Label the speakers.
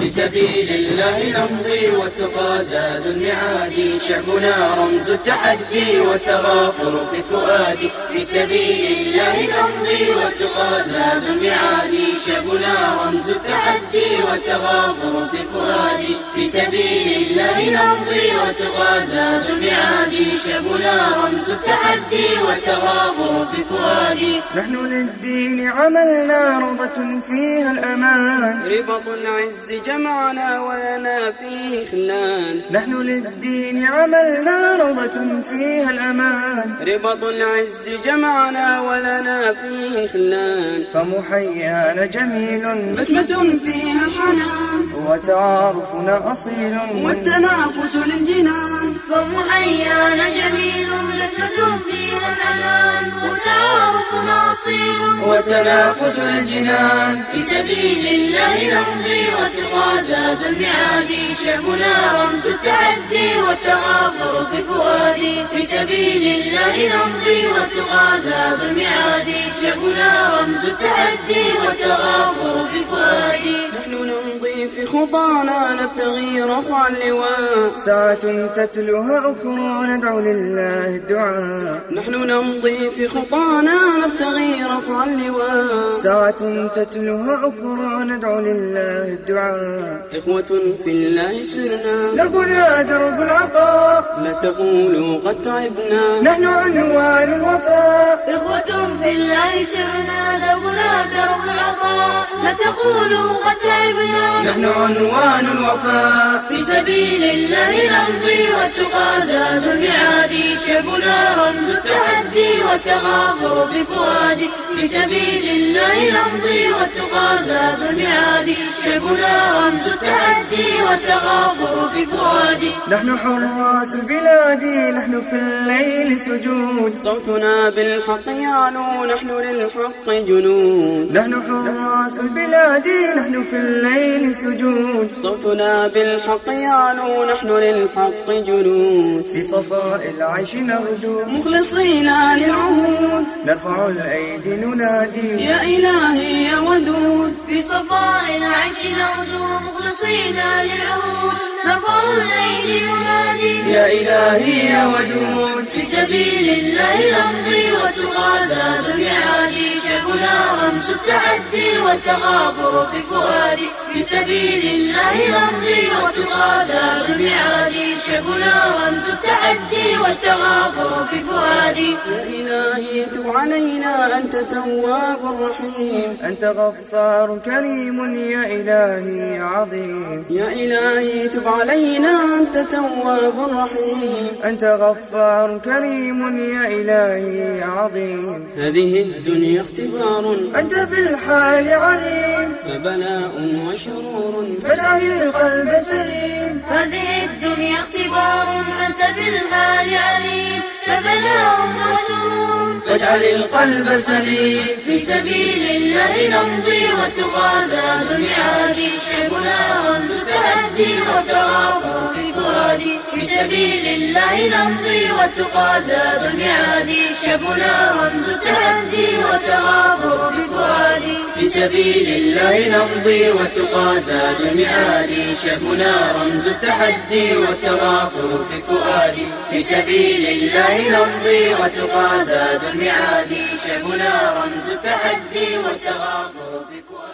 Speaker 1: في سبيل الله نمضي والتقى زاد المعادي، شعبنا رمز التحدي والتغافر في فؤادي. في سبيل الله نمضي والتقى زاد المعادي، شعبنا رمز التحدي والتغافر في فؤادي. في سبيل الله نمضي والتقى زاد المعادي، شعبنا رمز التحدي والتغافر في فؤادي.
Speaker 2: نحن للدين عملنا روضة فيها الأمان،
Speaker 3: رباط العز جمعنا ولنا فيه خلان.
Speaker 2: نحن للدين عملنا روضة فيها الأمان،
Speaker 3: رباط العز جمعنا ولنا فيه خلان.
Speaker 2: فمحيانا جميل
Speaker 3: بسمة فيها الحنان،
Speaker 2: وتعارفنا أصيل
Speaker 3: والتنافس للجنان.
Speaker 4: فمحيانا جميل بسمة فيها الحنان، وتعارفنا أصيل
Speaker 1: والتنافس للجنان.
Speaker 4: في سبيل الله نمضي والتقى زاد المعادي، شعبنا رمز التحدي والتغافر في فؤادي. في سبيل الله نمضي والتقى زاد المعادي، شعبنا رمز التحدي والتغافر في فؤادي.
Speaker 3: نحن نمضي في خطانا نبتغي رفع اللواء،
Speaker 2: ساعة تتلوها أخرى ندعو لله الدعاء.
Speaker 3: نحن نمضي في خطانا نبتغي رفع اللواء،
Speaker 2: ساعة تتلوها أخرى ندعو لله الدعاء.
Speaker 3: إخوة في الله سرنا،
Speaker 2: دربنا درب العطاء،
Speaker 3: لا تقولوا قد تعبنا.
Speaker 2: نحن عنوان الوفاء.
Speaker 4: إخوة في الله سرنا، دربنا درب العطاء، لا تقولوا قد تعبنا.
Speaker 1: نحن عنوان الوفاء.
Speaker 4: في سبيل الله نمضي والتقى زاد المعادي، شعبنا رمز التحدي والتغافر في فؤادي. في سبيل الله نمضي والتقى زاد المعادي، شعبنا رمز التحدي والتغافر في فؤادي.
Speaker 2: نحن حراس البلاد، نحن في الليل سجود،
Speaker 3: صوتنا بالحق يعلو، نحن للحق جنود.
Speaker 2: نحن حراس البلاد، نحن في الليل سجود،
Speaker 3: صوتنا بالحق يعلو، نحن للحق جنود.
Speaker 2: في صفاء العيش نرجو،
Speaker 3: مخلصين للعهود،
Speaker 2: نرفع الأيدي ننادي
Speaker 3: يا إلهي يا ودود.
Speaker 4: في صفاء العيش نرجو، مخلصين للعهود، نرفع الأيدي ننادي
Speaker 1: يا إلهي يا ودود.
Speaker 4: في سبيل الله نمضي والتقى زاد المعادي، شعبنا رمز التحدي والتغافر في فؤادي. في سبيل الله نمضي والتقى زاد المعادي، شعبنا رمز التحدي والتغافر في فؤادي.
Speaker 3: يا إلهي تب علينا أنت تواب رحيم،
Speaker 2: أنت غفار كريم يا إلهي عظيم.
Speaker 3: يا إلهي تب علينا أنت تواب رحيم،
Speaker 2: أنت غفار كريم يا إلهي عظيم.
Speaker 3: هذه الدنيا اختبار
Speaker 2: أنت بالحال عليم،
Speaker 3: فبلاء وشرور
Speaker 2: فاجعل القلب سليم.
Speaker 4: هذه الدنيا اختبار أنت بالحال عليم، فبلاء وسرور
Speaker 1: فاجعل القلب سليم.
Speaker 4: في سبيل الله نمضي والتقى زاد المعادي، شعبنا رمز التحدي والتغافر في فؤادي. في سبيل الله نمضي والتقى زاد المعادي، شعبنا رمز التحدي والتغافر في فؤادي.
Speaker 1: في سبيل الله نمضي والتقى زاد المعادي، شعبنا رمز التحدي والتغافر في فؤادي. في سبيل الله نمضي والتقى زاد المعادي، شعبنا رمز التحدي والتغافر في فؤادي.